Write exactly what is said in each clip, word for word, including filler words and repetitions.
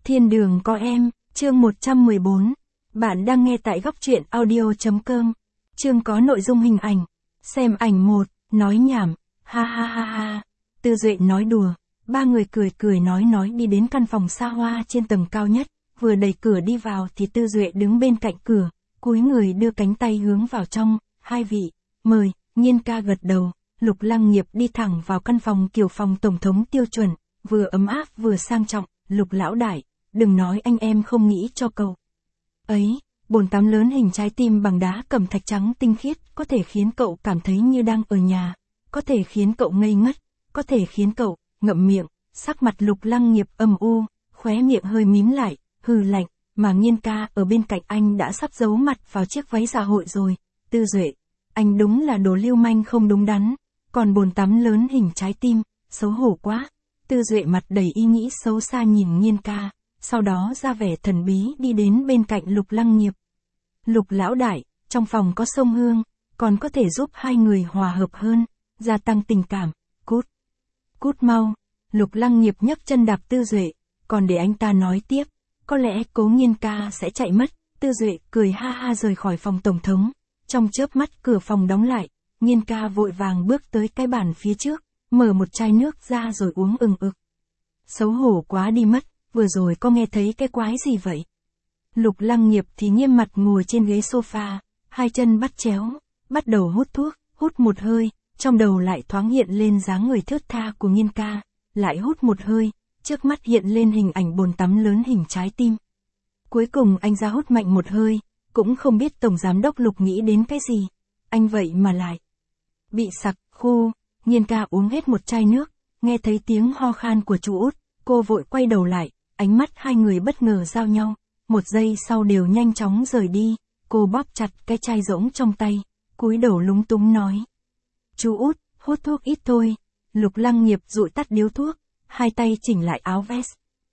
Thiên đường có em, chương một trăm mười bốn. Bạn đang nghe tại góc truyện audio.com. Chương có nội dung hình ảnh. Xem ảnh một, nói nhảm, ha ha ha ha. Tư Duệ nói đùa, ba người cười cười nói nói đi đến căn phòng xa hoa trên tầng cao nhất, vừa đẩy cửa đi vào thì Tư Duệ đứng bên cạnh cửa, cúi người đưa cánh tay hướng vào trong, hai vị, mời, Nhiên ca gật đầu, Lục Lăng Nghiệp đi thẳng vào căn phòng kiểu phòng tổng thống tiêu chuẩn, vừa ấm áp vừa sang trọng, Lục lão đại, đừng nói anh em không nghĩ cho cậu. Ấy, bồn tắm lớn hình trái tim bằng đá cẩm thạch trắng tinh khiết, có thể khiến cậu cảm thấy như đang ở nhà, có thể khiến cậu ngây ngất, có thể khiến cậu ngậm miệng. Sắc mặt Lục Lăng Nghiệp âm u, khóe miệng hơi mím lại, hừ lạnh, mà Nhiên ca ở bên cạnh anh đã sắp giấu mặt vào chiếc váy dạ hội rồi. Tư Duệ, anh đúng là đồ lưu manh không đúng đắn, còn bồn tắm lớn hình trái tim, xấu hổ quá. Tư Duệ mặt đầy ý nghĩ xấu xa nhìn Nhiên ca, sau đó ra vẻ thần bí đi đến bên cạnh Lục Lăng Nghiệp. Lục lão đại, trong phòng có sông hương, còn có thể giúp hai người hòa hợp hơn, gia tăng tình cảm, cút. Cút mau. Lục Lăng Nghiệp nhấc chân đạp Tư Duệ, còn để anh ta nói tiếp, có lẽ Cố Nhiên ca sẽ chạy mất. Tư Duệ cười ha ha rời khỏi phòng tổng thống, trong chớp mắt cửa phòng đóng lại, Nhiên ca vội vàng bước tới cái bàn phía trước, mở một chai nước ra rồi uống ừng ực. Xấu hổ quá đi mất, vừa rồi có nghe thấy cái quái gì vậy? Lục Lăng Nghiệp thì nghiêm mặt ngồi trên ghế sofa, hai chân bắt chéo, bắt đầu hút thuốc, hút một hơi, trong đầu lại thoáng hiện lên dáng người thướt tha của Nhiên ca, lại hút một hơi, trước mắt hiện lên hình ảnh bồn tắm lớn hình trái tim. Cuối cùng anh ra hút mạnh một hơi, cũng không biết Tổng Giám đốc Lục nghĩ đến cái gì, anh vậy mà lại bị sặc, khu. Nhiên ca uống hết một chai nước, nghe thấy tiếng ho khan của chú út, cô vội quay đầu lại, ánh mắt hai người bất ngờ giao nhau, một giây sau đều nhanh chóng rời đi, cô bóp chặt cái chai rỗng trong tay, cúi đầu lúng túng nói. Chú út, hút thuốc ít thôi. Lục Lăng Nghiệp dụi tắt điếu thuốc, hai tay chỉnh lại áo vest.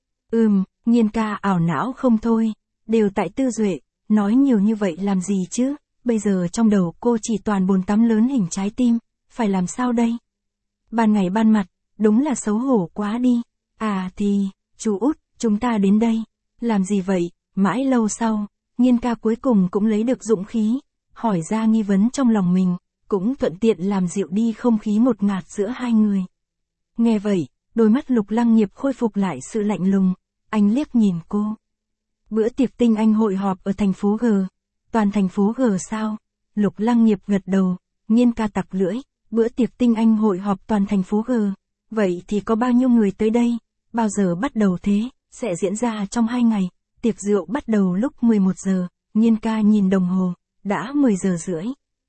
Ừm, Nhiên ca ảo não không thôi, đều tại Tư Duệ, nói nhiều như vậy làm gì chứ, bây giờ trong đầu cô chỉ toàn bồn tắm lớn hình trái tim, phải làm sao đây? Ban ngày ban mặt, đúng là xấu hổ quá đi. À thì, chú út, chúng ta đến đây. Làm gì vậy? Mãi lâu sau, Nhiên ca cuối cùng cũng lấy được dũng khí, hỏi ra nghi vấn trong lòng mình, cũng thuận tiện làm dịu đi không khí ngột ngạt giữa hai người. Nghe vậy, đôi mắt Lục Lăng Nghiệp khôi phục lại sự lạnh lùng, anh liếc nhìn cô. Bữa tiệc tinh anh hội họp ở thành phố G. Toàn thành phố G sao? Lục Lăng Nghiệp gật đầu, Nhiên ca tặc lưỡi. Bữa tiệc tinh anh hội họp toàn thành phố G. Vậy thì có bao nhiêu người tới đây? Bao giờ bắt đầu thế? Sẽ diễn ra trong hai ngày. Tiệc rượu bắt đầu lúc mười một giờ. Nhiên ca nhìn đồng hồ, đã mười giờ rưỡi.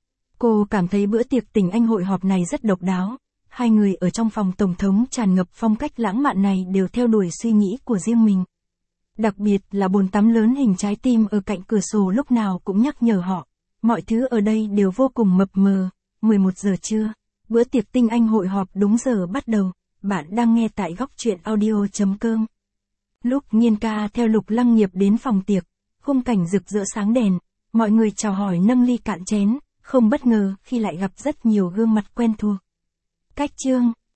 Cô cảm thấy bữa tiệc tinh anh hội họp này rất độc đáo. Hai người ở trong phòng tổng thống tràn ngập phong cách lãng mạn này đều theo đuổi suy nghĩ của riêng mình. Đặc biệt là bồn tắm lớn hình trái tim ở cạnh cửa sổ lúc nào cũng nhắc nhở họ. Mọi thứ ở đây đều vô cùng mập mờ. mười một giờ trưa, bữa tiệc tinh anh hội họp đúng giờ bắt đầu, bạn đang nghe tại góc truyện audio.com. Lúc Nhiên ca theo Lục Lăng Nghiệp đến phòng tiệc, khung cảnh rực rỡ sáng đèn, mọi người chào hỏi nâng ly cạn chén, không bất ngờ khi lại gặp rất nhiều gương mặt quen thuộc. Cách chương,